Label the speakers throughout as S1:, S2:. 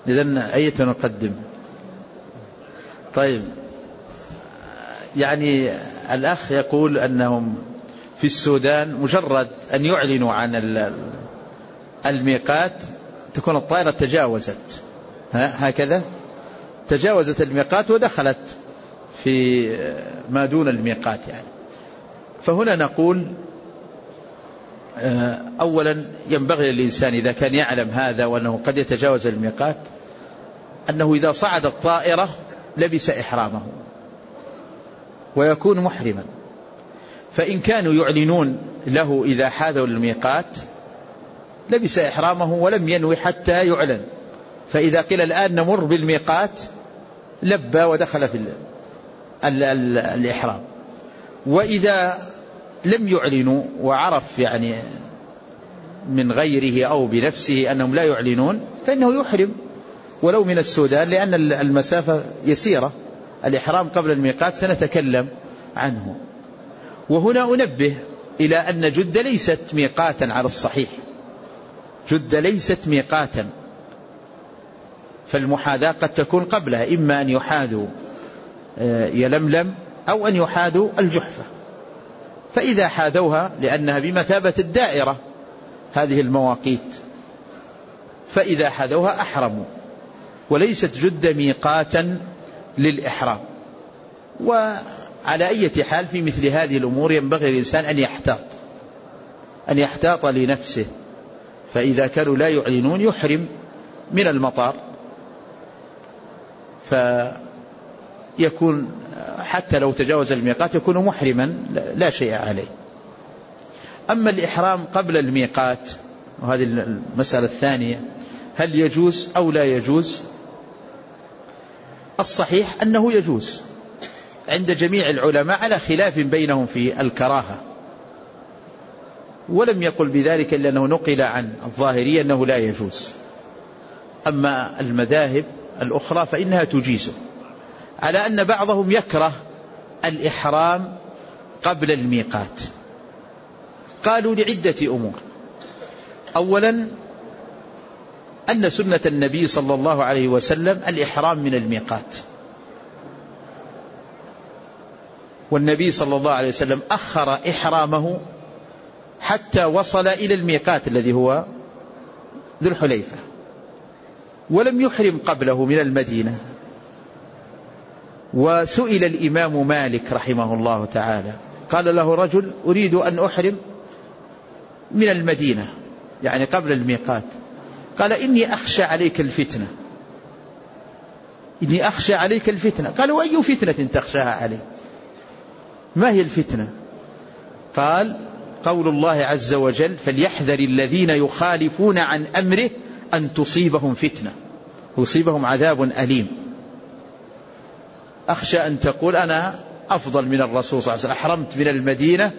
S1: إذن أية نقدم؟ طيب، يعني الأخ يقول أنهم في السودان مجرد أن يعلنوا عن الميقات تكون الطائرة تجاوزت، هكذا تجاوزت الميقات ودخلت في ما دون الميقات يعني. فهنا نقول أولا ينبغي للإنسان إذا كان يعلم هذا وأنه قد يتجاوز الميقات أنه إذا صعد الطائرة لبس إحرامه ويكون محرما. فإن كانوا يعلنون له إذا حاذوا الميقات لبس إحرامه ولم ينوي حتى يعلن، فإذا قيل الآن نمر بالميقات لبى ودخل في الإحرام. وإذا لم يعلنوا وعرف يعني من غيره أو بنفسه أنهم لا يعلنون فإنه يحرم ولو من السودان، لأن المسافة يسيرة. الإحرام قبل الميقات سنتكلم عنه. وهنا أنبه إلى أن جدة ليست ميقاتا على الصحيح، جدة ليست ميقاتا، فالمحاذاة قد تكون قبلها، إما أن يحاذوا يلملم أو أن يحاذوا الجحفة. فإذا حاذوها لأنها بمثابة الدائرة هذه المواقيت، فإذا حاذوها أحرموا، وليست جدة ميقاتا للإحرام. وعلى أي حال في مثل هذه الأمور ينبغي الإنسان أن يحتاط لنفسه. فإذا كانوا لا يعلنون يحرم من المطار، فيكون حتى لو تجاوز الميقات يكون محرما لا شيء عليه. أما الإحرام قبل الميقات، وهذه المسألة الثانية، هل يجوز أو لا يجوز؟ الصحيح أنه يجوز عند جميع العلماء على خلاف بينهم في الكراهة، ولم يقل بذلك إلا أنه نقل عن الظاهرية أنه لا يجوز. أما المذاهب الأخرى فإنها تجيزه، على أن بعضهم يكره الإحرام قبل الميقات. قالوا لعدة أمور. أولا أن سنة النبي صلى الله عليه وسلم الإحرام من الميقات، والنبي صلى الله عليه وسلم أخر إحرامه حتى وصل إلى الميقات الذي هو ذو الحليفة، ولم يحرم قبله من المدينة. وسئل الإمام مالك رحمه الله تعالى، قال له رجل أريد أن أحرم من المدينة يعني قبل الميقات، قال إني أخشى عليك الفتنة، إني أخشى عليك الفتنة. قالوا أي فتنة تخشاها علي؟ ما هي الفتنة؟ قال قول الله عز وجل فليحذر الذين يخالفون عن أمره أن تصيبهم فتنة ويصيبهم عذاب أليم. أخشى أن تقول أنا أفضل من الرسول صلى الله عليه وسلم، أحرمت من المدينة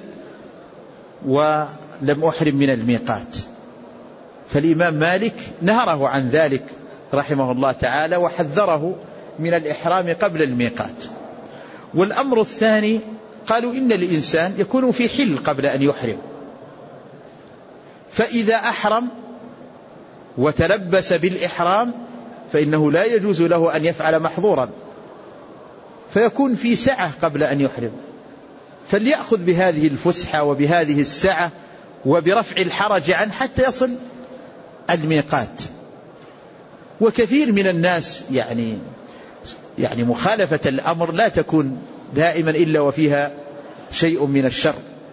S1: ولم أحرم من الميقات. فالإمام مالك نهره عن ذلك رحمه الله تعالى وحذره من الإحرام قبل الميقات. والأمر الثاني قالوا إن الإنسان يكون في حل قبل أن يحرم، فإذا أحرم وتلبس بالإحرام فإنه لا يجوز له أن يفعل محظورا، فيكون في سعة قبل أن يحرم، فليأخذ بهذه الفسحة وبهذه السعة وبرفع الحرج عنه حتى يصل الميقات. وكثير من الناس يعني مخالفة الأمر لا تكون دائما إلا وفيها شيء من الشر،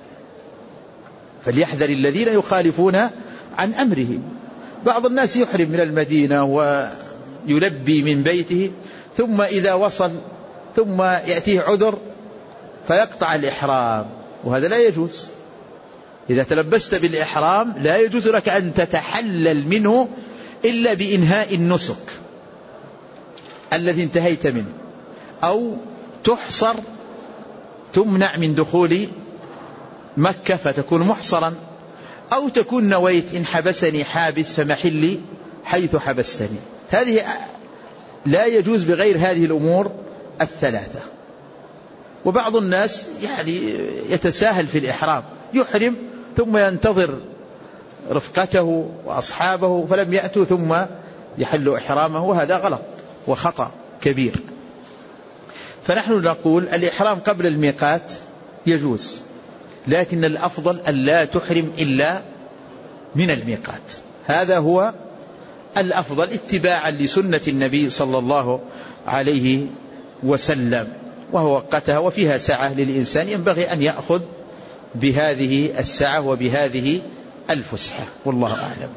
S1: فليحذر الذين يخالفون عن أمره. بعض الناس يحرم من المدينة ويلبي من بيته، ثم إذا وصل ثم يأتيه عذر فيقطع الإحرام، وهذا لا يجوز. إذا تلبست بالإحرام لا يجوز لك أن تتحلل منه إلا بإنهاء النسك الذي انتهيت منه، أو تحصر تمنع من دخول مكة فتكون محصرا، أو تكون نويت إن حبسني حابس فمحلي حيث حبستني. هذه لا يجوز بغير هذه الأمور الثلاثة. وبعض الناس يتساهل في الإحرام، يحرم ثم ينتظر رفقته وأصحابه فلم يأتوا ثم يحل إحرامه، وهذا غلط وخطأ كبير. فنحن نقول الإحرام قبل الميقات يجوز، لكن الأفضل أن لا تحرم إلا من الميقات، هذا هو الأفضل اتباعا لسنة النبي صلى الله عليه وسلم، وهو وقتها وفيها سعة للإنسان، ينبغي أن يأخذ بهذه السعة وبهذه الفسحة، والله أعلم.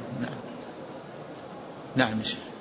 S1: نعم.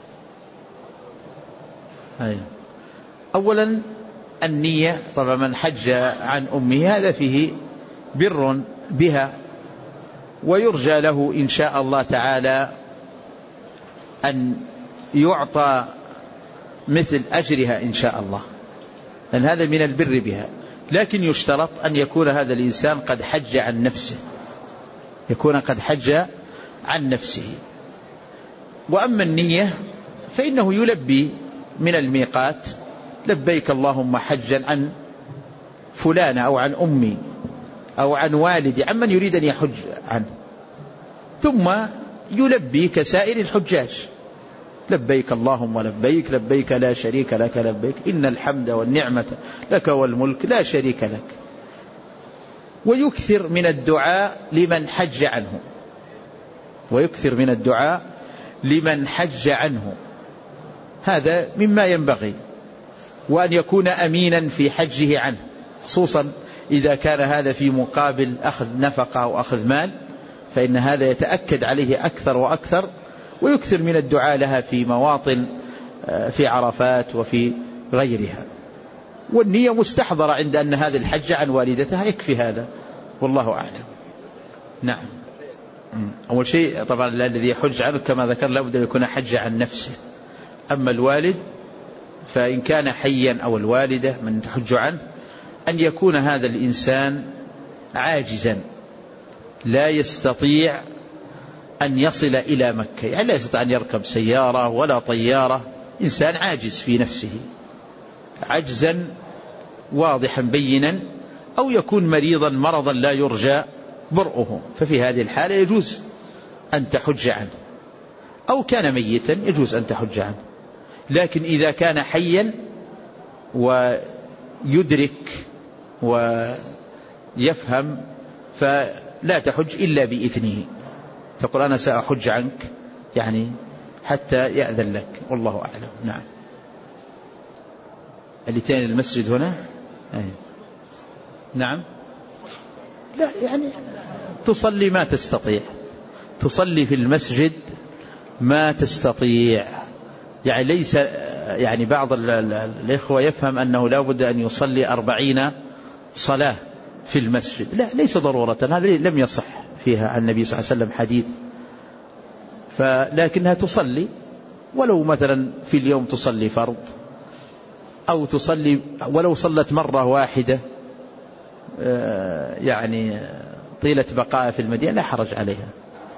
S1: أولا النية، طبعا من حج عن أمه هذا فيه بر بها، ويرجى له إن شاء الله تعالى أن يعطى مثل أجرها إن شاء الله، لأن هذا من البر بها، لكن يشترط أن يكون هذا الإنسان قد حج عن نفسه، يكون قد حج عن نفسه. وأما النية فإنه يلبي من الميقات لبيك اللهم حجا عن فلان أو عن أمي أو عن والدي، عمن يريد أن يحج عنه، ثم يلبي كسائر الحجاج لبيك اللهم لبيك، لبيك لا شريك لك لبيك، إن الحمد والنعمة لك والملك لا شريك لك. ويكثر من الدعاء لمن حج عنه، ويكثر من الدعاء لمن حج عنه، هذا مما ينبغي، وأن يكون أمينا في حجه عنه، خصوصا إذا كان هذا في مقابل أخذ نفقة أو أخذ مال، فإن هذا يتأكد عليه أكثر وأكثر. ويكثر من الدعاء لها في مواطن في عرفات وفي غيرها. والنية مستحضرة عند أن هذا الحج عن والدتها، يكفي هذا، والله أعلم. نعم. أول شيء طبعا الذي يحج عنه كما ذكر لابد أن يكون حج عن نفسه. أما الوالد فإن كان حيا أو الوالدة من تحج عنه، أن يكون هذا الإنسان عاجزا لا يستطيع أن يصل إلى مكة، يعني لا يستطيع أن يركب سيارة ولا طيارة، إنسان عاجز في نفسه عجزا واضحا بينا، أو يكون مريضا مرضا لا يرجى برؤه، ففي هذه الحالة يجوز أن تحج عنه، أو كان ميتا يجوز أن تحج عنه. لكن إذا كان حيا ويدرك ويفهم فلا تحج إلا بإذنه، تقول أنا سأحج عنك يعني حتى يأذن لك، والله أعلم. نعم. اللي المسجد هنا نعم. لا يعني تصلي ما تستطيع، تصلي في المسجد ما تستطيع، يعني ليس يعني بعض الإخوة يفهم أنه لا بد أن يصلي 40 صلاة في المسجد، لا ليس ضرورة، هذا لم يصح فيها عن النبي صلى الله عليه وسلم حديث، لكنها تصلي ولو مثلا في اليوم تصلي فرض، أو تصلي ولو صلت مرة واحدة يعني طيلة بقاء في المدينة لا حرج عليها.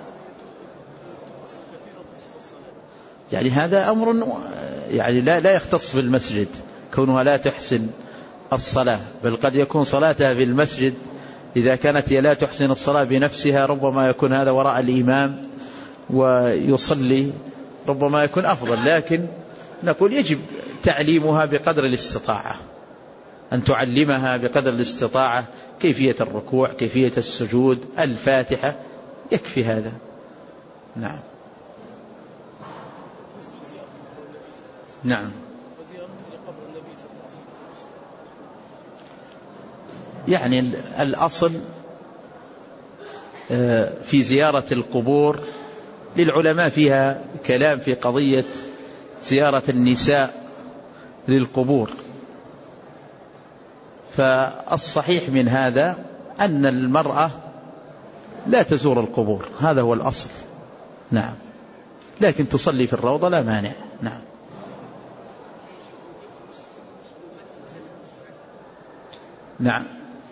S1: يعني هذا أمر يعني لا يختص بالمسجد كونها لا تحسن الصلاة، بل قد يكون صلاتها في المسجد إذا كانت هي لا تحسن الصلاة بنفسها ربما يكون هذا وراء الإمام ويصلي، ربما يكون أفضل. لكن نقول يجب تعليمها بقدر الاستطاعة، أن تعلمها بقدر الاستطاعة كيفية الركوع، كيفية السجود، الفاتحة، يكفي هذا. نعم. نعم. يعني الأصل في زيارة القبور للعلماء فيها كلام في قضية زيارة النساء للقبور، فالصحيح من هذا أن المرأة لا تزور القبور، هذا هو الأصل. نعم. لكن تصلي في الروضة لا مانع. نعم. نعم.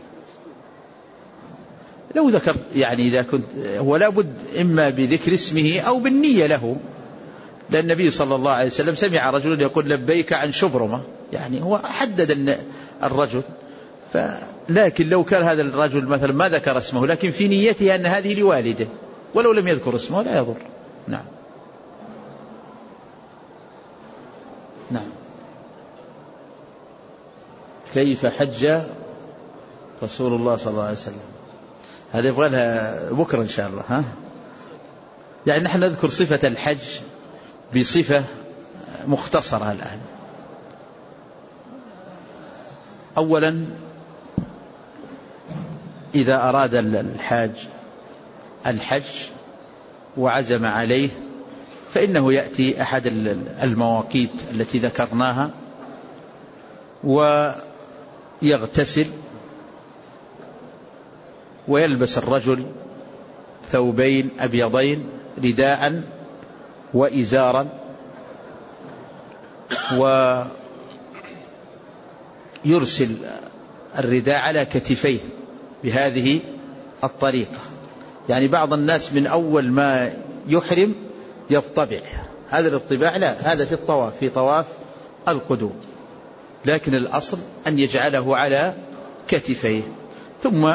S1: لو ذكر يعني إذا كنت هو لابد إما بذكر اسمه أو بالنية له، لأن النبي صلى الله عليه وسلم سمع رجل يقول لبيك عن شبرمة، يعني هو حدد الرجل، لكن لو كان هذا الرجل مثلا ما ذكر اسمه لكن في نيته أن هذه لوالده ولو لم يذكر اسمه لا يضر. نعم. نعم. كيف حج رسول الله صلى الله عليه وسلم؟ هذا يبغى لها بكرة إن شاء الله. ها؟ يعني نحن نذكر صفة الحج بصفة مختصرة الآن. أولا إذا أراد الحاج الحج وعزم عليه فإنه يأتي أحد المواقيت التي ذكرناها ويغتسل، ويلبس الرجل ثوبين أبيضين، رداء وإزارا، ويرسل الرداء على كتفيه بهذه الطريقة. يعني بعض الناس من أول ما يحرم يطبع، هذا الاطباع لا، هذا في الطواف، في طواف القدوم، لكن الأصل أن يجعله على كتفيه، ثم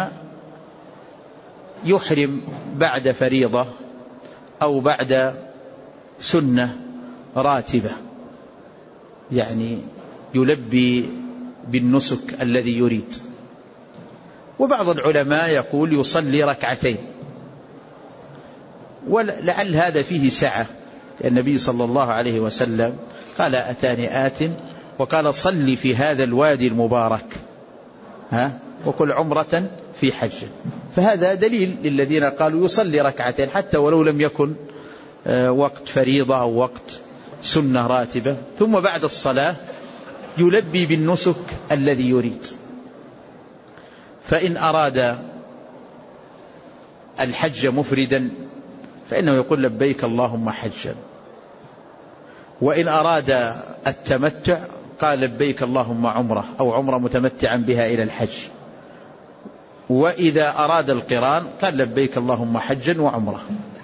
S1: يحرم بعد فريضة أو بعد سنة راتبة، يعني يلبي بالنسك الذي يريد. وبعض العلماء يقول يصلي ركعتين، ولعل هذا فيه سعة، النبي صلى الله عليه وسلم قال أتاني آت وقال صلي في هذا الوادي المبارك وكل عمرة في حج، فهذا دليل للذين قالوا يصلي ركعتين حتى ولو لم يكن وقت فريضة أو وقت سنة راتبة، ثم بعد الصلاة يلبي بالنسك الذي يريد. فإن أراد الحج مفردا فإنه يقول لبيك اللهم حجا، وإن أراد التمتع قال لبيك اللهم عمرة أو عمرة متمتعا بها إلى الحج، وإذا أراد القران قال لبيك اللهم حجا وعمرة،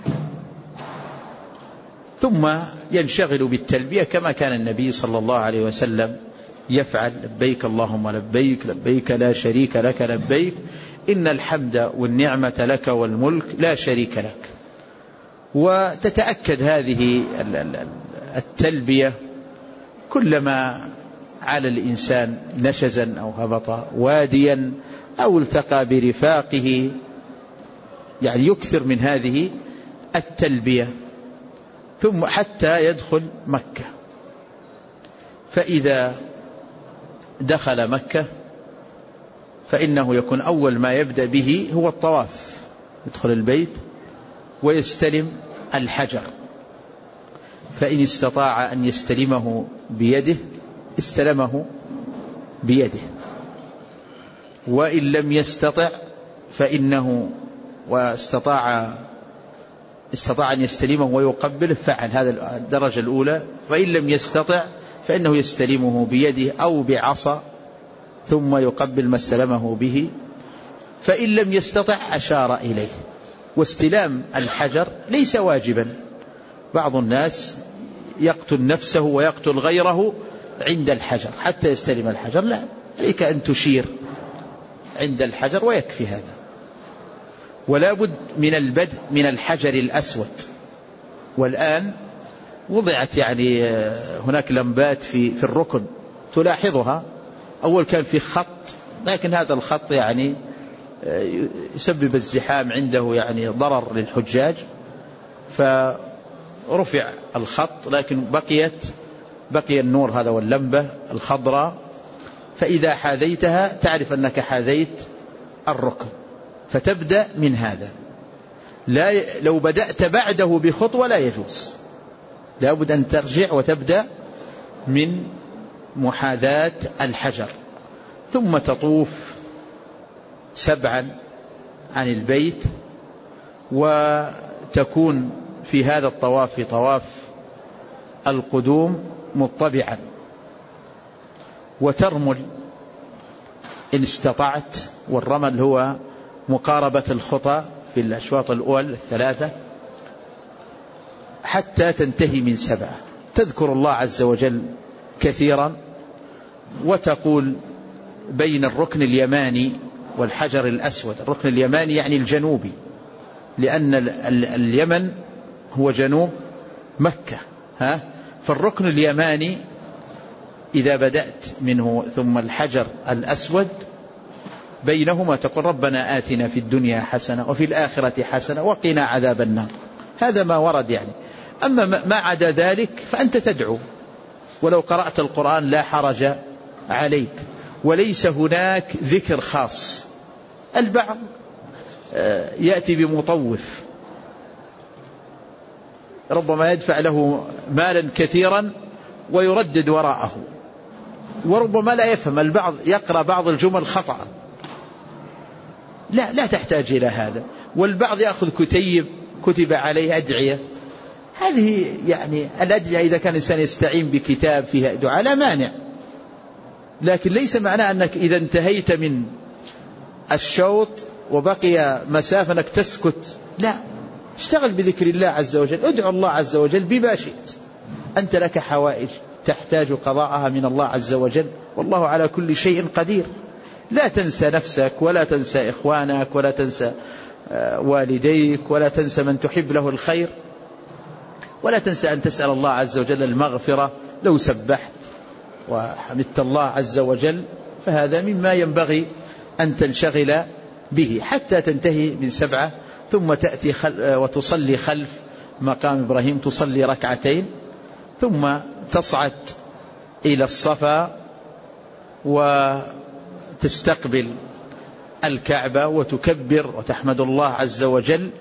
S1: ثم ينشغل بالتلبية كما كان النبي صلى الله عليه وسلم يفعل: لبيك اللهم لبيك، لبيك لا شريك لك لبيك، إن الحمد والنعمة لك والملك لا شريك لك. وتتأكد هذه التلبية كلما على الإنسان نشزا أو هبط واديا أو التقى برفاقه، يعني يكثر من هذه التلبية، ثم حتى يدخل مكة. فإذا دخل مكة فإنه يكون أول ما يبدأ به هو الطواف، يدخل البيت ويستلم الحجر، فإن استطاع أن يستلمه بيده استلمه بيده، وإن لم يستطع فإنه استطاع أن يستلمه ويقبله فعل، هذا الدرجة الأولى. فإن لم يستطع فإنه يستلمه بيده أو بعصا ثم يقبل ما استلمه به، فإن لم يستطع أشار إليه. واستلام الحجر ليس واجبا، بعض الناس يقتل نفسه ويقتل غيره عند الحجر حتى يستلم الحجر، لا، عليك أن تشير عند الحجر ويكفي هذا. ولا بد من البدء من الحجر الأسود، والآن وضعت يعني هناك لمبات في الركن تلاحظها، أول كان في خط، لكن هذا الخط يعني يسبب الزحام عنده، يعني ضرر للحجاج، فرفع الخط، لكن بقي النور هذا واللمبة الخضراء، فإذا حاذيتها تعرف أنك حاذيت الركن، فتبدأ من هذا. لو بدأت بعده بخطوة لا يجوز، لا بد أن ترجع وتبدأ من محاذاة الحجر، ثم تطوف 7 عن البيت، وتكون في هذا الطواف في طواف القدوم مطبعا، وترمل إن استطعت، والرمل هو مقاربة الخطى في الأشواط الأول 3 حتى تنتهي من 7، تذكر الله عز وجل كثيرا، وتقول بين الركن اليماني والحجر الأسود. الركن اليماني يعني الجنوبي، لأن اليمن هو جنوب مكة، فالركن اليماني إذا بدأت منه ثم الحجر الأسود بينهما تقول ربنا آتنا في الدنيا حسنة وفي الآخرة حسنة وقنا عذاب النار. هذا ما ورد يعني. أما ما عدا ذلك فأنت تدعو، ولو قرأت القرآن لا حرج عليك، وليس هناك ذكر خاص. البعض يأتي بمطوف ربما يدفع له مالا كثيرا ويردد وراءه، وربما لا يفهم، البعض يقرأ بعض الجمل خطأ. لا تحتاج إلى هذا. والبعض يأخذ كتب عليه أدعية، هذه يعني الأدعية إذا كان الإنسان يستعين بكتاب فيها دعاء لا مانع، لكن ليس معناه أنك إذا انتهيت من الشوط وبقي مسافة أنك تسكت، لا، اشتغل بذكر الله عز وجل، ادعو الله عز وجل بما شئت. أنت لك حوائج تحتاج قضاءها من الله عز وجل، والله على كل شيء قدير. لا تنسى نفسك ولا تنسى إخوانك ولا تنسى والديك ولا تنسى من تحب له الخير، ولا تنسى أن تسأل الله عز وجل المغفرة لو سبحت وحمدت الله عز وجل، فهذا مما ينبغي أن تنشغل به حتى تنتهي من 7، ثم تأتي وتصلي خلف مقام إبراهيم، تصلي ركعتين، ثم تصعد إلى الصفا وتستقبل الكعبة وتكبر وتحمد الله عز وجل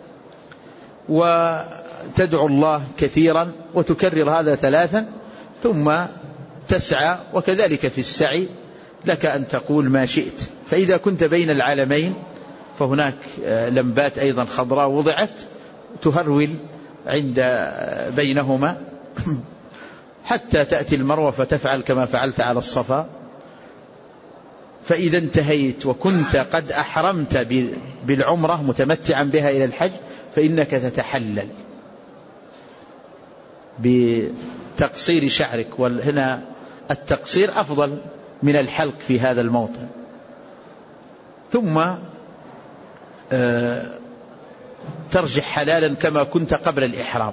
S1: وتدعو الله كثيرا وتكرر هذا 3، ثم تسعى. وكذلك في السعي لك أن تقول ما شئت. فإذا كنت بين العالمين فهناك لمبات أيضا خضراء وضعت تهرول عند بينهما حتى تأتي المروة فتفعل كما فعلت على الصفا. فإذا انتهيت وكنت قد أحرمت بالعمرة متمتعا بها إلى الحج فإنك تتحلل بتقصير شعرك، وهنا التقصير أفضل من الحلق في هذا الموطن. ثم ترجع حلالا كما كنت قبل الإحرام.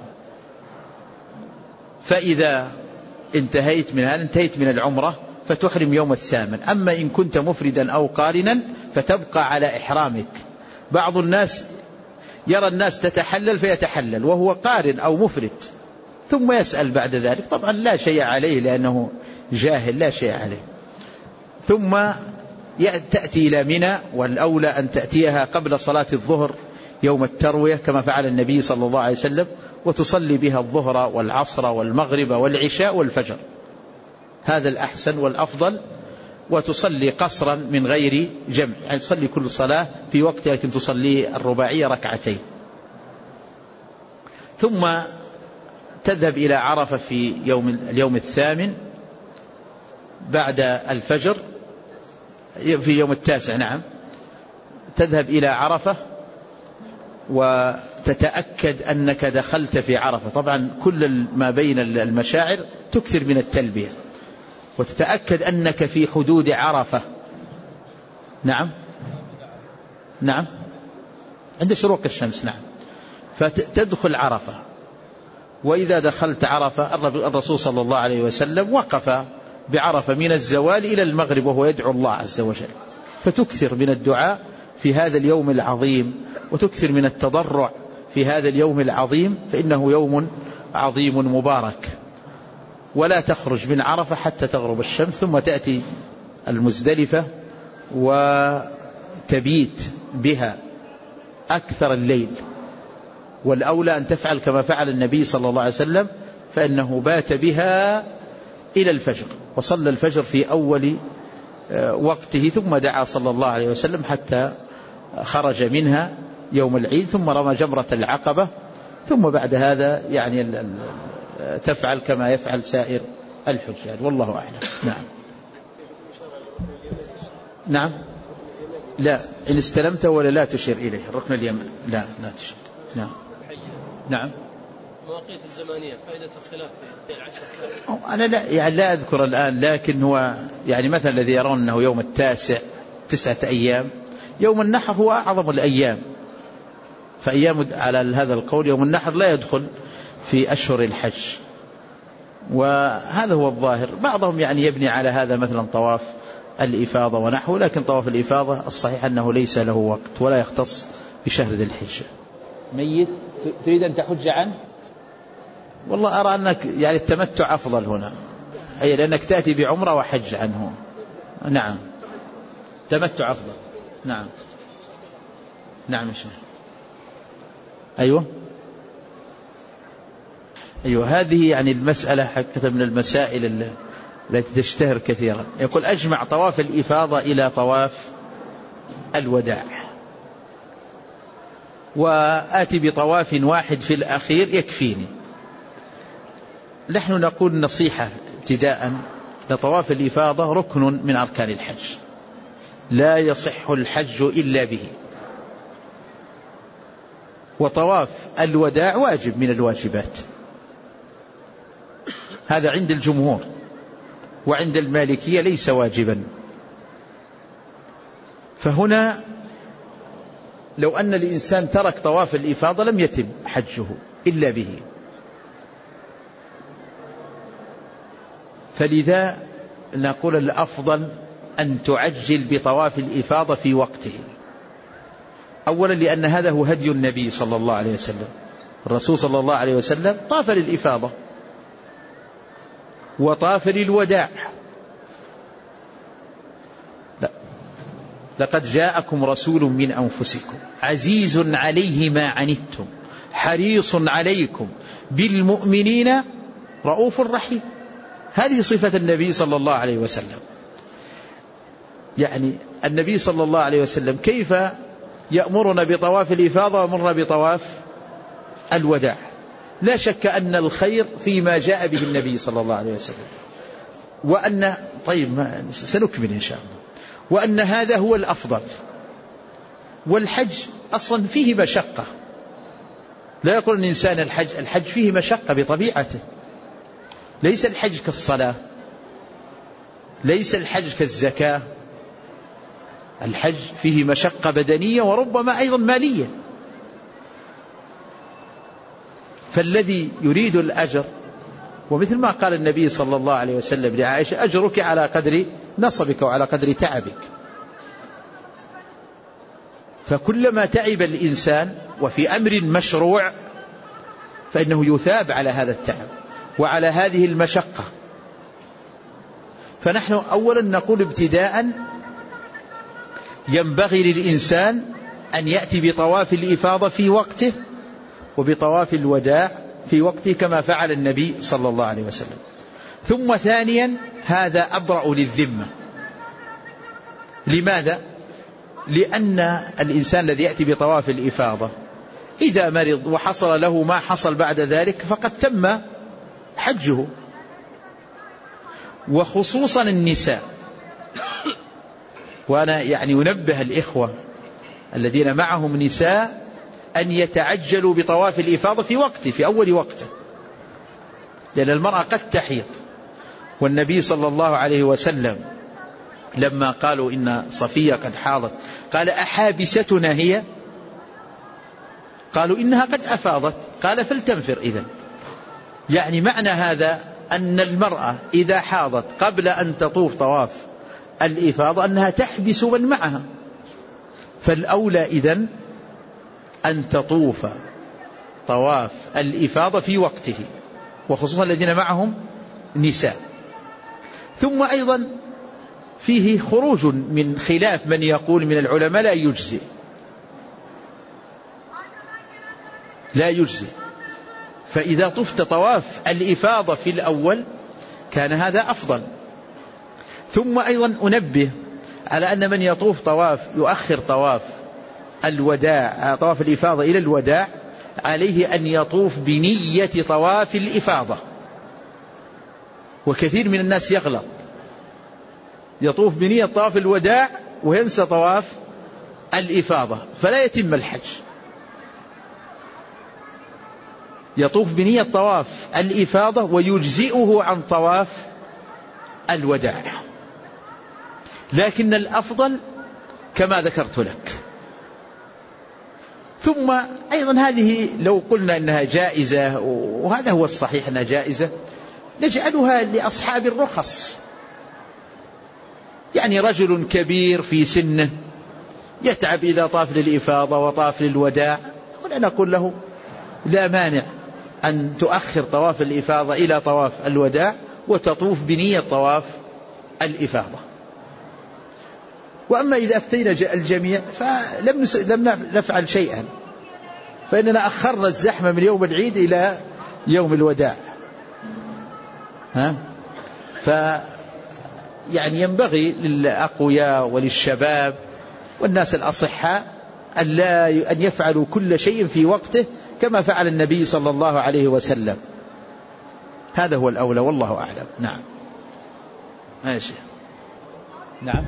S1: فإذا انتهيت من هذا انتهيت من العمرة فتحرم يوم 8. أما إن كنت مفردا أو قارنا فتبقى على إحرامك. بعض الناس يرى الناس تتحلل فيتحلل وهو قارن أو مفرد، ثم يسأل بعد ذلك، طبعا لا شيء عليه لأنه جاهل، لا شيء عليه. ثم تأتي إلى منى، والأولى أن تأتيها قبل صلاة الظهر يوم التروية كما فعل النبي صلى الله عليه وسلم، وتصلي بها الظهر والعصر والمغرب والعشاء والفجر، هذا الأحسن والأفضل. وتصلي قصرا من غير جمع، يعني تصلي كل صلاة في وقت، لكن تصلي الرباعية ركعتين. ثم تذهب إلى عرفة في اليوم 8 بعد الفجر، في يوم 9 نعم، تذهب إلى عرفة وتتأكد أنك دخلت في عرفة. طبعا كل ما بين المشاعر تكثر من التلبية، وتتأكد أنك في حدود عرفة. نعم نعم عند شروق الشمس. نعم، فتدخل عرفة. وإذا دخلت عرفة الرسول صلى الله عليه وسلم وقف بعرفة من الزوال إلى المغرب وهو يدعو الله عز وجل، فتكثر من الدعاء في هذا اليوم العظيم، وتكثر من التضرع في هذا اليوم العظيم، فإنه يوم عظيم مبارك. ولا تخرج من عرفة حتى تغرب الشمس، ثم تأتي المزدلفة وتبيت بها أكثر الليل، والأولى أن تفعل كما فعل النبي صلى الله عليه وسلم، فإنه بات بها إلى الفجر، وصلى الفجر في أول وقته، ثم دعا صلى الله عليه وسلم حتى خرج منها يوم العيد، ثم رمى جمرة العقبة، ثم بعد هذا يعني تفعل كما يفعل سائر الحجاج، والله أعلم. نعم نعم لا، إن استلمت ولا لا تشير إليه الركن اليمني، لا تشير. نعم نعم.
S2: مواقيت الزمانية فائدة الخلاف في العشر.
S1: أنا لا أذكر الآن، لكن هو يعني مثلا الذي يرون أنه يوم 9 أيام، يوم النحر هو أعظم الأيام، فأيام على هذا القول يوم النحر لا يدخل في أشهر الحج، وهذا هو الظاهر. بعضهم يعني يبني على هذا مثلا طواف الإفاضة ونحوه، لكن طواف الإفاضة الصحيح أنه ليس له وقت ولا يختص بشهر ذي الحجة. ميت تريد أن تحج عنه؟ والله أرى أنك يعني التمتع أفضل هنا، أي لأنك تأتي بعمرة وحج عنه. نعم تمتع أفضل. نعم نعم يا شيخ. أيوة هذه يعني المسألة حقيقة من المسائل التي تشتهر كثيرا. يقول أجمع طواف الإفاضة إلى طواف الوداع وآتي بطواف واحد في الأخير يكفيني. نحن نقول نصيحة ابتداء لطواف الإفاضة ركن من أركان الحج، لا يصح الحج إلا به، وطواف الوداع واجب من الواجبات، هذا عند الجمهور، وعند المالكية ليس واجبا. فهنا لو أن الإنسان ترك طواف الإفاضة لم يتم حجه إلا به، فلذا نقول الأفضل أن تعجل بطواف الإفاضة في وقته. أولا لأن هذا هو هدي النبي صلى الله عليه وسلم، الرسول صلى الله عليه وسلم طاف للإفاضة وطاف للوداع. لقد جاءكم رسول من أنفسكم عزيز عليه ما عنتم حريص عليكم بالمؤمنين رؤوف رحيم. هذه صفة النبي صلى الله عليه وسلم. يعني النبي صلى الله عليه وسلم كيف يأمرنا بطواف الإفاضة ويأمرنا بطواف الوداع؟ لا شك أن الخير فيما جاء به النبي صلى الله عليه وسلم، وأن سنكمل إن شاء الله، وأن هذا هو الأفضل. والحج أصلا فيه مشقة، لا يقول الإنسان الحج فيه مشقة بطبيعته، ليس الحج كالصلاة، ليس الحج كالزكاة، الحج فيه مشقة بدنية وربما أيضا مالية. فالذي يريد الأجر، ومثل ما قال النبي صلى الله عليه وسلم لعائشة أجرك على قدر نصبك وعلى قدر تعبك، فكلما تعب الإنسان وفي أمر مشروع فإنه يثاب على هذا التعب وعلى هذه المشقة. فنحن أولا نقول ابتداء ينبغي للإنسان أن يأتي بطواف الإفاضة في وقته وبطواف الوداع في وقته كما فعل النبي صلى الله عليه وسلم. ثم ثانيا هذا أبرأ للذمة. لماذا؟ لأن الإنسان الذي يأتي بطواف الإفاضة إذا مرض وحصل له ما حصل بعد ذلك فقد تم حجه، وخصوصا النساء. وأنا يعني أنبه الإخوة الذين معهم نساء أن يتعجلوا بطواف الإفاضة في وقته، في أول وقته، لأن المرأة قد تحيض. والنبي صلى الله عليه وسلم لما قالوا إن صفية قد حاضت قال أحابستنا هي؟ قالوا إنها قد أفاضت، قال فلتنفر إذن. يعني معنى هذا أن المرأة إذا حاضت قبل أن تطوف طواف الإفاضة أنها تحبس من معها، فالأولى إذن أن تطوف طواف الإفاضة في وقته، وخصوصا الذين معهم نساء. ثم أيضا فيه خروج من خلاف من يقول من العلماء لا يجزي. فإذا طفت طواف الإفاضة في الأول كان هذا أفضل. ثم أيضا أنبه على أن من يطوف طواف يؤخر طواف الوداع، طواف الإفاضة إلى الوداع، عليه أن يطوف بنية طواف الإفاضة. وكثير من الناس يغلط، يطوف بنية طواف الوداع وينسى طواف الإفاضة فلا يتم الحج. يطوف بنية طواف الإفاضة ويجزئه عن طواف الوداع، لكن الأفضل كما ذكرت لك. ثم أيضا هذه لو قلنا إنها جائزة، وهذا هو الصحيح أنها جائزة، نجعلها لأصحاب الرخص، يعني رجل كبير في سنه يتعب إذا طاف للإفاضة وطاف للوداع، ولا نقول له لا مانع أن تؤخر طواف الإفاضة إلى طواف الوداع وتطوف بنية طواف الإفاضة. وأما إذا أفتينا الجميع فلم نفعل شيئا، فإننا أخرنا الزحمة من يوم العيد إلى يوم الوداع. يعني ينبغي للأقوياء وللشباب والناس الأصحاء أن يفعلوا كل شيء في وقته كما فعل النبي صلى الله عليه وسلم. هذا هو الأولى والله أعلم. نعم ماشي. نعم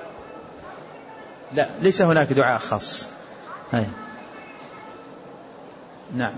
S1: لا ليس هناك دعاء خاص. نعم.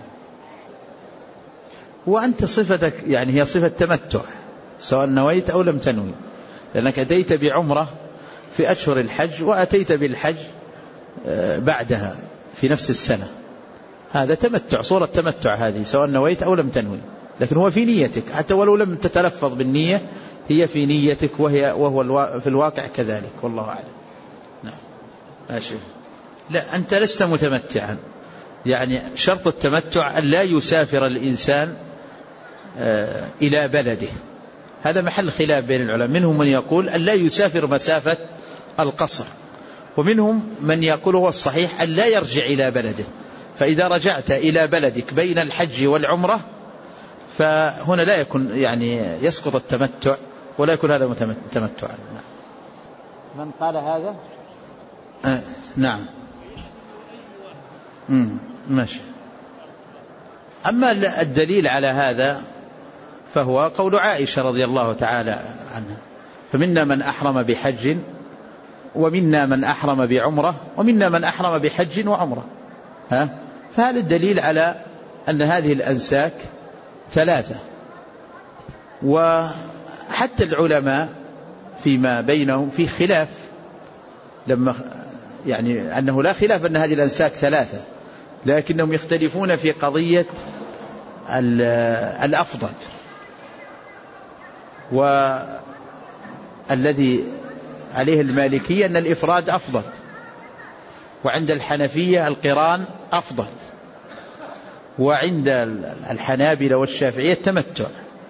S1: وأنت صفتك يعني هي صفة تمتع سواء نويت أو لم تنوي، لأنك أتيت بعمرة في أشهر الحج وأتيت بالحج بعدها في نفس السنة، هذا تمتع، صورة تمتع هذه سواء نويت أو لم تنوي، لكن هو في نيتك حتى ولو لم تتلفظ بالنية، هي في نيتك وهو في الواقع كذلك والله أعلم. نعم ماشي. لا أنت لست متمتعا، يعني شرط التمتع أن لا يسافر الإنسان إلى بلده، هذا محل خلاف بين العلماء، منهم من يقول أن لا يسافر مسافة القصر، ومنهم من يقول هو الصحيح أن لا يرجع إلى بلده، فإذا رجعت إلى بلدك بين الحج والعمرة فهنا لا يكون يعني يسقط التمتع ولا يكون هذا تمتعا. من قال هذا نعم ماشي. أما الدليل على هذا فهو قول عائشة رضي الله تعالى عنها: فمنا من أحرم بحج ومنا من أحرم بعمرة ومنا من أحرم بحج وعمرة. فهذا الدليل على أن هذه الأنساك ثلاثة. وحتى العلماء فيما بينهم في خلاف، لما يعني أنه لا خلاف أن هذه الأنساك ثلاثة، لكنهم يختلفون في قضية الأفضل، والذي عليه المالكية أن الإفراد أفضل، وعند الحنفية القران أفضل، وعند الحنابلة والشافعية التمتع.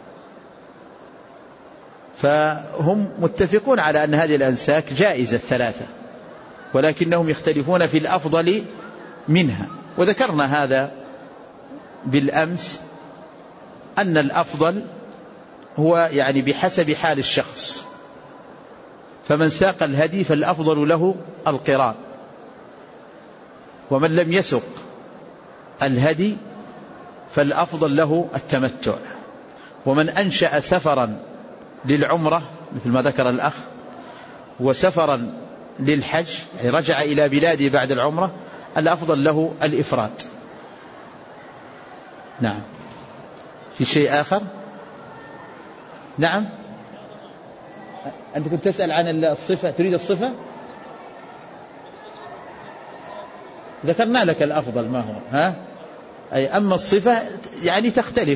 S1: فهم متفقون على أن هذه الأنساك جائزة الثلاثة، ولكنهم يختلفون في الأفضل منها، وذكرنا هذا بالأمس أن الأفضل هو يعني بحسب حال الشخص، فمن ساق الهدي فالأفضل له القران، ومن لم يسق الهدي فالأفضل له التمتع، ومن أنشأ سفرا للعمرة مثل ما ذكر الأخ وسفرا للحج يعني رجع إلى بلاده بعد العمرة الأفضل له الإفراد. نعم. في شيء آخر؟ نعم. أنت كنت تسأل عن الصفة، تريد الصفة؟ ذكرنا لك الأفضل ما هو أي أما الصفة يعني تختلف.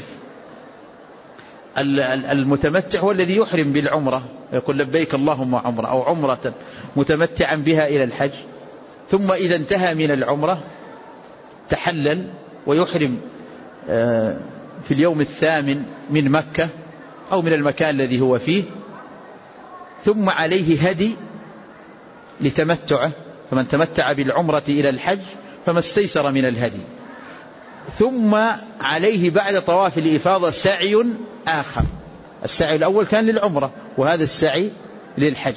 S1: المتمتع هو الذي يحرم بالعمرة، يقول لبيك اللهم عمرة، أو عمرة متمتعا بها إلى الحج، ثم إذا انتهى من العمرة تحلل ويحرم في اليوم الثامن من مكة أو من المكان الذي هو فيه، ثم عليه هدي لتمتعه، فمن تمتع بالعمرة إلى الحج فما استيسر من الهدي، ثم عليه بعد طواف الإفاضة سعي آخر. السعي الأول كان للعمرة، وهذا السعي للحج.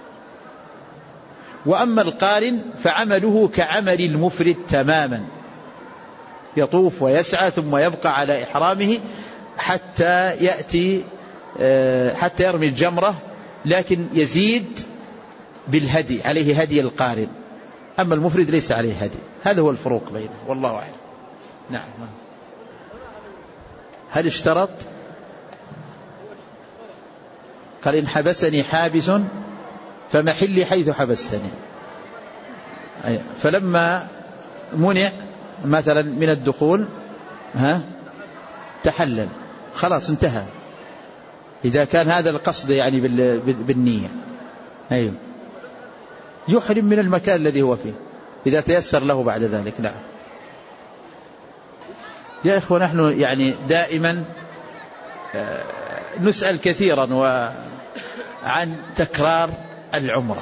S1: وأما القارن فعمله كعمل المفرد تماما، يطوف ويسعى ثم يبقى على إحرامه حتى يأتي حتى يرمي الجمرة، لكن يزيد بالهدي، عليه هدي القارن، أما المفرد ليس عليه هدي. هذا هو الفروق بينه والله أعلم. نعم. هل اشترط؟ قال إن حبسني حابس فمحلي حيث حبستني، فلما منع مثلا من الدخول تحلل، خلاص انتهى، إذا كان هذا القصد يعني بالنية. أيوه يحرم من المكان الذي هو فيه إذا تيسر له بعد ذلك. نعم. يا إخوة نحن يعني دائما نسأل كثيرا عن تكرار العمرة.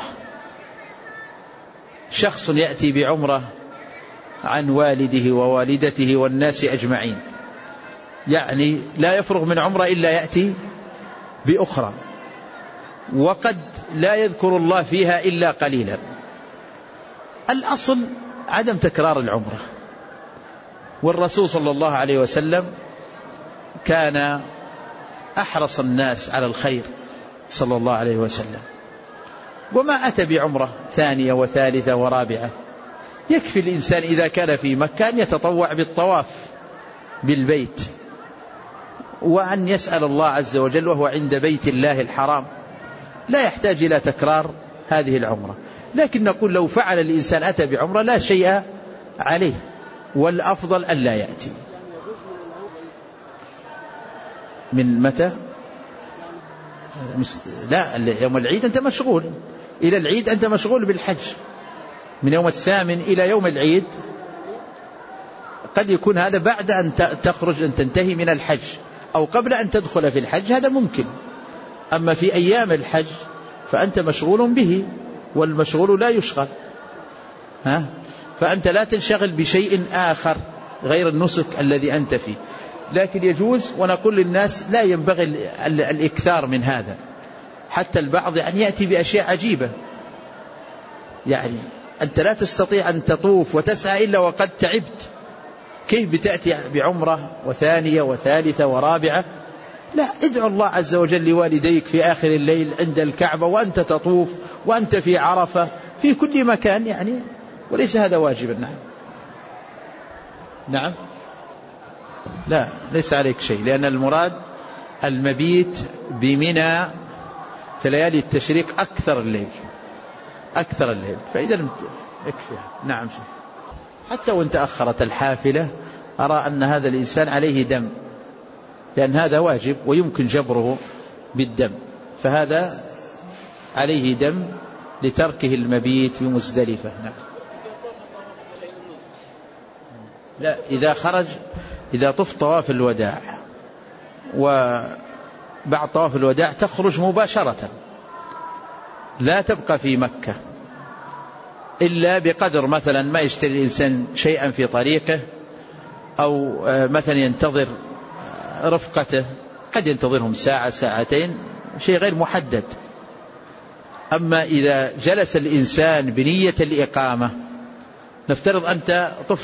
S1: شخص يأتي بعمرة عن والده ووالدته والناس أجمعين، يعني لا يفرغ من عمرة إلا يأتي بأخرى، وقد لا يذكر الله فيها إلا قليلا. الأصل عدم تكرار العمرة، والرسول صلى الله عليه وسلم كان أحرص الناس على الخير صلى الله عليه وسلم، وما أتى بعمرة ثانية وثالثة ورابعة. يكفي الإنسان إذا كان في مكة أن يتطوع بالطواف بالبيت، وأن يسأل الله عز وجل وهو عند بيت الله الحرام، لا يحتاج إلى تكرار هذه العمرة. لكن نقول لو فعل الإنسان أتى بعمرة لا شيء عليه، والأفضل أن لا يأتي. من متى؟ لا، يوم العيد أنت مشغول، إلى العيد أنت مشغول بالحج. من يوم 8 إلى يوم العيد قد يكون هذا بعد أن تخرج أن تنتهي من الحج أو قبل أن تدخل في الحج، هذا ممكن. أما في أيام الحج فأنت مشغول به، والمشغول لا يشغل. فأنت لا تنشغل بشيء آخر غير النسك الذي أنت فيه. لكن يجوز، ونقول للناس لا ينبغي الإكثار من هذا. حتى البعض أن يأتي بأشياء عجيبة، يعني أنت لا تستطيع أن تطوف وتسعى إلا وقد تعبت، كيف بتأتي بعمرة وثانية وثالثة ورابعة؟ لا، ادعو الله عز وجل لوالديك في آخر الليل عند الكعبة وأنت تطوف وأنت في عرفة في كل مكان يعني، وليس هذا واجبا. نعم. نعم، لا ليس عليك شيء، لأن المراد المبيت بمنى في ليالي التشريق أكثر الليل، أكثر الليل، فإذا يكفي. نعم. حتى وإن تأخرت الحافلة أرى أن هذا الإنسان عليه دم، لأن هذا واجب ويمكن جبره بالدم، فهذا عليه دم لتركه المبيت بمزدلفة. نعم. لا، إذا خرج، إذا طف طواف الوداع وبعد طواف الوداع تخرج مباشرة، لا تبقى في مكة إلا بقدر مثلا ما يشتري الإنسان شيئا في طريقه، أو مثلا ينتظر رفقته، قد ينتظرهم ساعة ساعتين، شيء غير محدد. أما إذا جلس الإنسان بنية الإقامة، نفترض أنت طف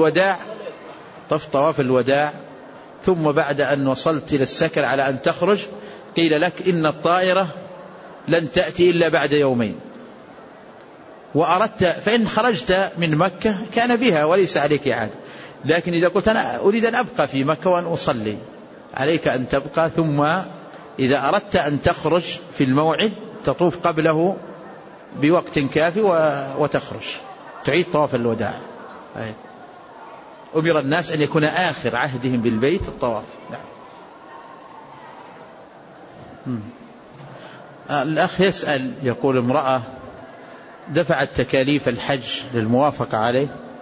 S1: طواف الوداع ثم بعد أن وصلت إلى السكن على أن تخرج قيل لك إن الطائرة لن تأتي إلا بعد يومين، وأردت، فإن خرجت من مكة كان بها وليس عليك إعادة. لكن إذا قلت أنا أريد أن أبقى في مكة وأن أصلي، عليك أن تبقى، ثم إذا أردت أن تخرج في الموعد تطوف قبله بوقت كافي وتخرج، تعيد طواف الوداع. أمر الناس أن يكون آخر عهدهم بالبيت الطواف. نعم. الأخ يسأل، يقول امرأة دفعت تكاليف الحج للموافقة عليه،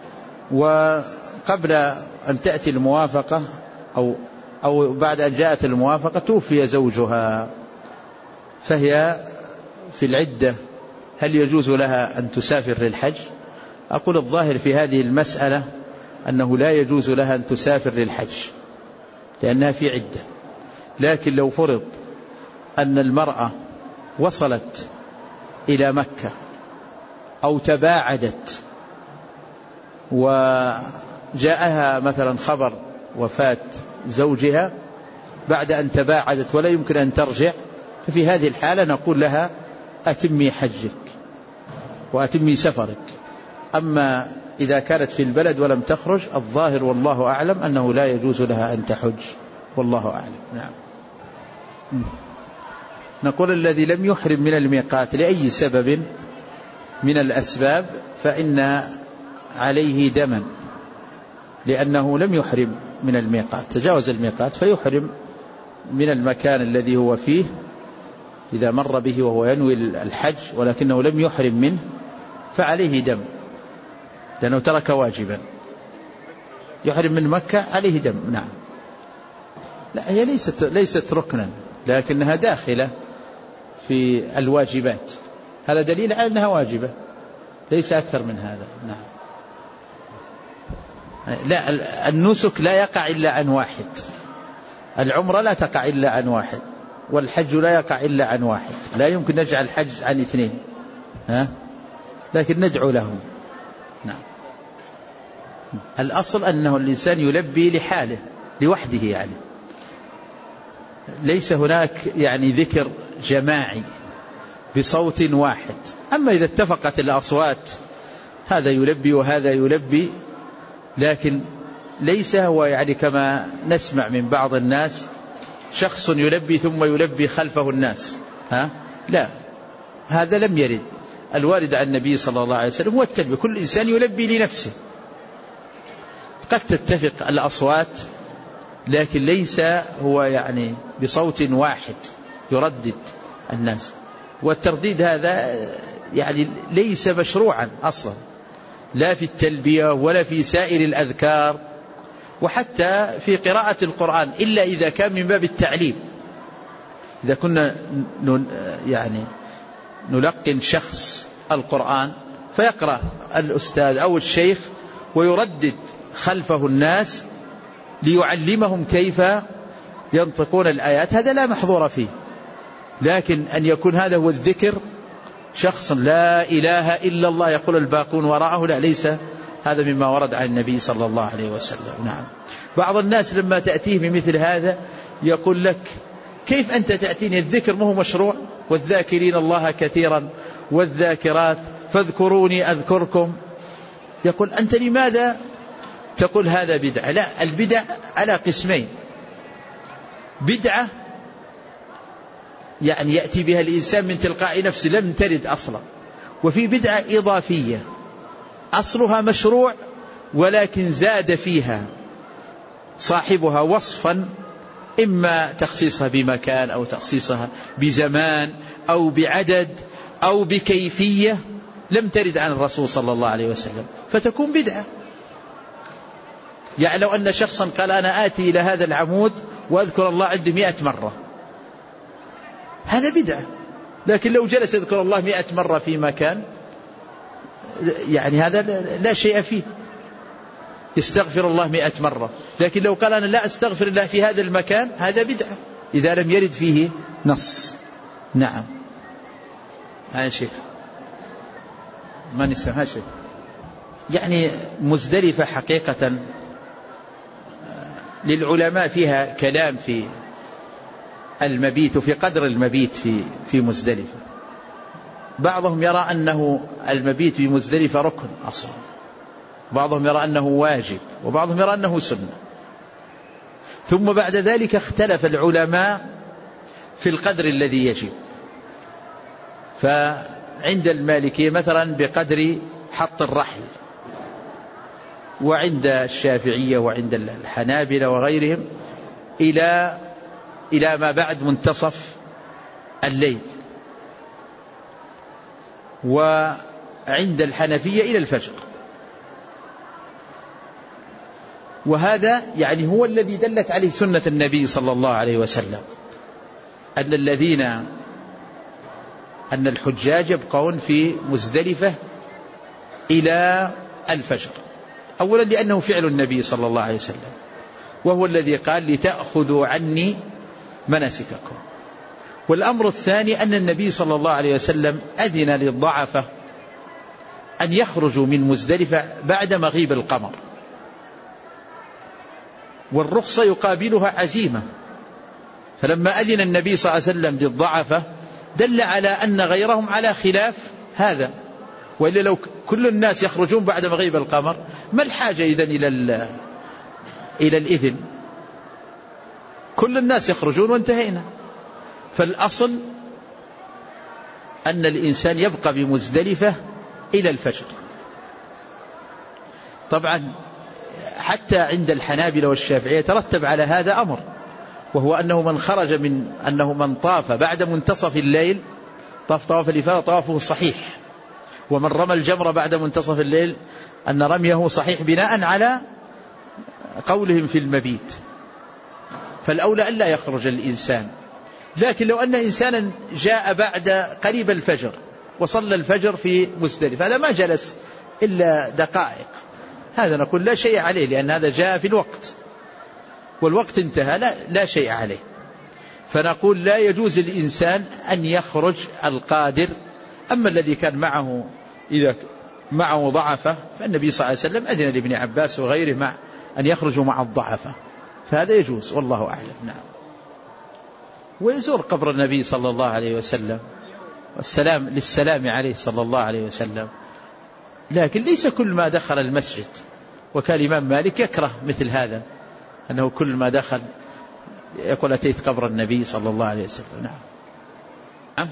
S1: وقبل أن تأتي الموافقة أو بعد أن جاءت الموافقة توفي زوجها، فهي في العدة، هل يجوز لها أن تسافر للحج؟ أقول الظاهر في هذه المسألة أنه لا يجوز لها أن تسافر للحج لأنها في عدة. لكن لو فرض أن المرأة وصلت إلى مكة أو تباعدت وجاءها مثلا خبر وفاة زوجها بعد أن تباعدت ولا يمكن أن ترجع، ففي هذه الحالة نقول لها أتمي حجك وأتمي سفرك. أما إذا كانت في البلد ولم تخرج، الظاهر والله أعلم أنه لا يجوز لها أن تحج، والله أعلم. نعم. نقول الذي لم يحرم من الميقات لأي سبب من الأسباب فإن عليه دما، لأنه لم يحرم من الميقات، تجاوز الميقات فيحرم من المكان الذي هو فيه إذا مر به وهو ينوي الحج ولكنه لم يحرم منه فعليه دم، لأنه ترك واجبا. يحرم من مكة عليه دم. نعم. لا، هي ليست ركنا، لكنها داخلة في الواجبات. هذا دليل على أنها واجبة، ليس أكثر من هذا. نعم. لا، النسك لا يقع إلا عن واحد، العمرة لا تقع إلا عن واحد، والحج لا يقع إلا عن واحد. لا يمكن نجعل الحج عن اثنين، لكن ندعو لهم. نعم. الأصل أنه الإنسان يلبي لحاله لوحده، يعني ليس هناك يعني ذكر جماعي بصوت واحد. أما إذا اتفقت الأصوات، هذا يلبي وهذا يلبي، لكن ليس هو يعني كما نسمع من بعض الناس شخص يلبي ثم يلبي خلفه الناس. لا، هذا لم يرد. الوارد عن النبي صلى الله عليه وسلم هو التلبية، كل إنسان يلبي لنفسه. قد تتفق الأصوات، لكن ليس هو يعني بصوت واحد يردد الناس. والترديد هذا يعني ليس مشروعا أصلا، لا في التلبية ولا في سائر الأذكار، وحتى في قراءة القرآن، إلا إذا كان من باب التعليم. إذا كنا يعني نلقن شخص القرآن فيقرأ الأستاذ أو الشيخ ويردد خلفه الناس ليعلمهم كيف ينطقون الآيات، هذا لا محظور فيه. لكن أن يكون هذا هو الذكر، شخص لا إله إلا الله يقول الباقون وراءه، لا، ليس هذا مما ورد عن النبي صلى الله عليه وسلم. نعم. بعض الناس لما تأتيه بمثل هذا يقول لك: كيف أنت تأتيني الذكر ما هو مشروع؟ والذاكرين الله كثيرا والذاكرات فاذكروني أذكركم. يقول: أنت لماذا تقول هذا بدعة؟ لا، البدع على قسمين: بدعة يعني يأتي بها الإنسان من تلقاء نفسه لم ترد أصلا، وفي بدعة إضافية أصلها مشروع ولكن زاد فيها صاحبها وصفا، إما تخصيصها بمكان أو تخصيصها بزمان أو بعدد أو بكيفية لم ترد عن الرسول صلى الله عليه وسلم، فتكون بدعة. يعني لو أن شخصا قال: أنا آتي إلى هذا العمود وأذكر الله عندي 100 مرة، هذا بدعة. لكن لو جلس يذكر الله 100 مرة في مكان، يعني هذا لا شيء فيه، يستغفر الله 100 مرة. لكن لو قال: أنا لا أستغفر الله في هذا المكان، هذا بدعة إذا لم يرد فيه نص. نعم. هذا شيء ما نسمع شيء. يعني مزدلفة حقيقة للعلماء فيها كلام في المبيت وفي قدر المبيت في مزدلفة. بعضهم يرى أنه المبيت في مزدلفة ركن أصلا، بعضهم يرى أنه واجب، وبعضهم يرى أنه سنة. ثم بعد ذلك اختلف العلماء في القدر الذي يجب. فعند المالكية مثلا بقدر حط الرحل، وعند الشافعية وعند الحنابلة وغيرهم إلى ما بعد منتصف الليل، وعند الحنفية إلى الفجر. وهذا يعني هو الذي دلت عليه سنة النبي صلى الله عليه وسلم، أن الحجاج يبقون في مزدلفة إلى الفجر. أولا لأنه فعل النبي صلى الله عليه وسلم، وهو الذي قال: لتأخذوا عني مناسككم. والأمر الثاني أن النبي صلى الله عليه وسلم أذن للضعفة أن يخرجوا من مزدلفة بعد مغيب القمر، والرخصة يقابلها عزيمة. فلما أذن النبي صلى الله عليه وسلم للضعفة دل على أن غيرهم على خلاف هذا، وإلا لو كل الناس يخرجون بعد مغيب القمر ما الحاجة إذن إلى الإذن؟ كل الناس يخرجون وانتهينا. فالأصل أن الإنسان يبقى بمزدلفة إلى الفجر. طبعا حتى عند الحنابلة والشافعية ترتب على هذا أمر، وهو أنه من طاف بعد منتصف الليل طواف الإفاضة طوافه صحيح، ومن رمى الجمرة بعد منتصف الليل أن رميه صحيح بناء على قولهم في المبيت. فالأولى ألا يخرج الإنسان. لكن لو أن إنسانا جاء بعد قريب الفجر وصلى الفجر في مزدلفة، هذا ما جلس إلا دقائق، هذا نقول لا شيء عليه، لأن هذا جاء في الوقت والوقت انتهى، لا شيء عليه. فنقول لا يجوز الإنسان أن يخرج القادر. أما الذي كان معه إذا معه ضعفة فالنبي صلى الله عليه وسلم أذن لابن عباس وغيره مع أن يخرجوا مع الضعفة، فهذا يجوز والله أعلم. نعم. ويزور قبر النبي صلى الله عليه وسلم للسلام عليه صلى الله عليه وسلم، لكن ليس كل ما دخل المسجد. وكان الإمام مالك يكره مثل هذا، أنه كل ما دخل يقول أتيت قبر النبي صلى الله عليه وسلم. نعم.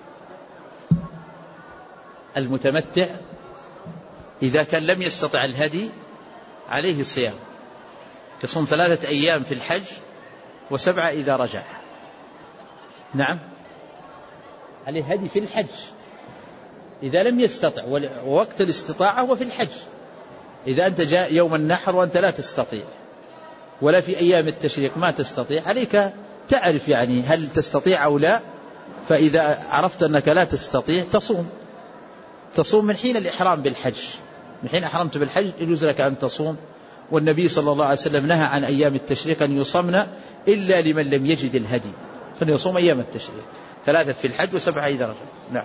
S1: المتمتع إذا كان لم يستطع الهدي عليه صيام، يصوم 3 أيام في الحج و7 إذا رجع. نعم، عليه هدي في الحج إذا لم يستطع، ووقت الاستطاعة هو في الحج. إذا أنت جاء يوم النحر وأنت لا تستطيع، ولا في أيام التشريق ما تستطيع، عليك تعرف يعني هل تستطيع أو لا. فإذا عرفت أنك لا تستطيع تصوم من حين الإحرام بالحج، من حين أحرمت بالحج يجوز لك أن تصوم. والنبي صلى الله عليه وسلم نهى عن أيام التشريق أن يصمن إلا لمن لم يجد الهدي، فليصوم أيام التشريق 3 في الحج و7 إذا رجع. نعم.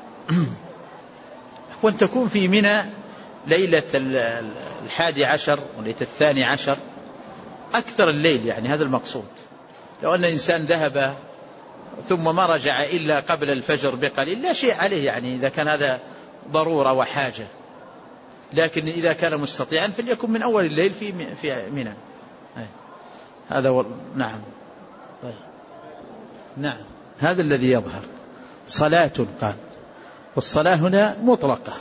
S1: وأن تكون في منى ليلة 11 وليلة 12 أكثر الليل، يعني هذا المقصود. لو أن إنسان ذهب ثم ما رجع إلا قبل الفجر بقليل لا شيء عليه، يعني إذا كان هذا ضرورة وحاجة. لكن إذا كان مستطيعا فليكن من أول الليل في منى. هذا نعم. طيب. نعم، هذا الذي يظهر. صلاة قال، والصلاة هنا مطلقة،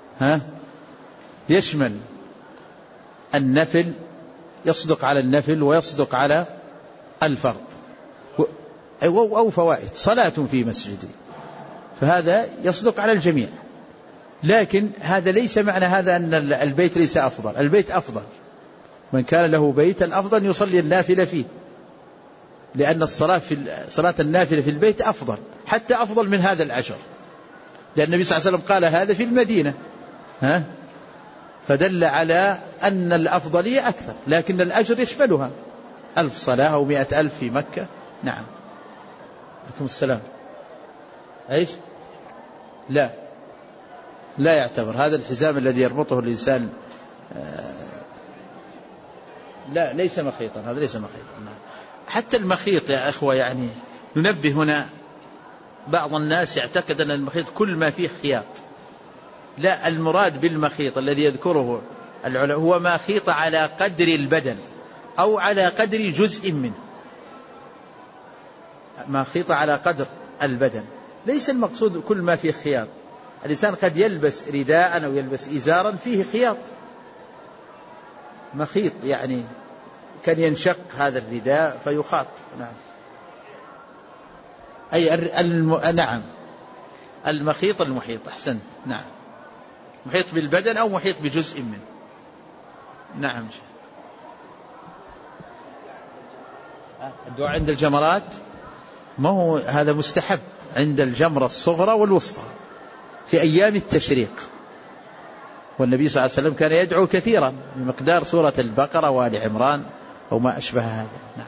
S1: يشمل النفل، يصدق على النفل ويصدق على الفرض أو فوائد. صلاة في مسجدي، فهذا يصدق على الجميع. لكن هذا ليس معنى هذا أن البيت ليس أفضل. البيت أفضل، من كان له بيت الأفضل يصلي النافلة فيه، لأن صلاة النافلة في البيت أفضل، حتى أفضل من هذا الأجر، لأن النبي صلى الله عليه وسلم قال هذا في المدينة، فدل على أن الأفضلية أكثر، لكن الأجر يشملها 1000 صلاة أو 100,000 في مكة. نعم. عليكم السلام. إيش؟ لا يعتبر هذا الحزام الذي يربطه الإنسان، لا ليس مخيطا، هذا ليس مخيطا. حتى المخيط يا أخوة، يعني ننبه هنا، بعض الناس يعتقد أن المخيط كل ما فيه خياط. لا، المراد بالمخيط الذي يذكره العلماء هو ما خيط على قدر البدن أو على قدر جزء منه، ما خيط على قدر البدن. ليس المقصود كل ما فيه خياط. الإنسان قد يلبس رداء أو يلبس إزارا فيه خياط، مخيط يعني كان ينشق هذا الرداء فيخاط. نعم. نعم، المخيط المحيط. أحسنت. نعم، محيط بالبدن أو محيط بجزء منه. نعم. الدعاء عند الجمرات ما هو هذا مستحب عند الجمرة الصغرى والوسطى في أيام التشريق، والنبي صلى الله عليه وسلم كان يدعو كثيرا بمقدار سورة البقرة وآل عمران أو ما أشبه هذا. نعم.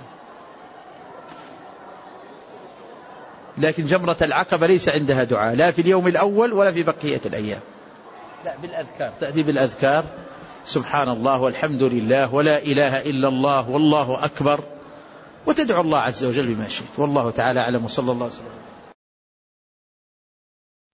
S1: لكن جمرة العقبة ليس عندها دعاء، لا في اليوم الأول ولا في بقية الأيام. لا، بالأذكار، تأتي بالأذكار: سبحان الله والحمد لله ولا إله إلا الله والله أكبر، وتدعو الله عز وجل بما شئت. والله تعالى أعلم، وصلى الله وسلم.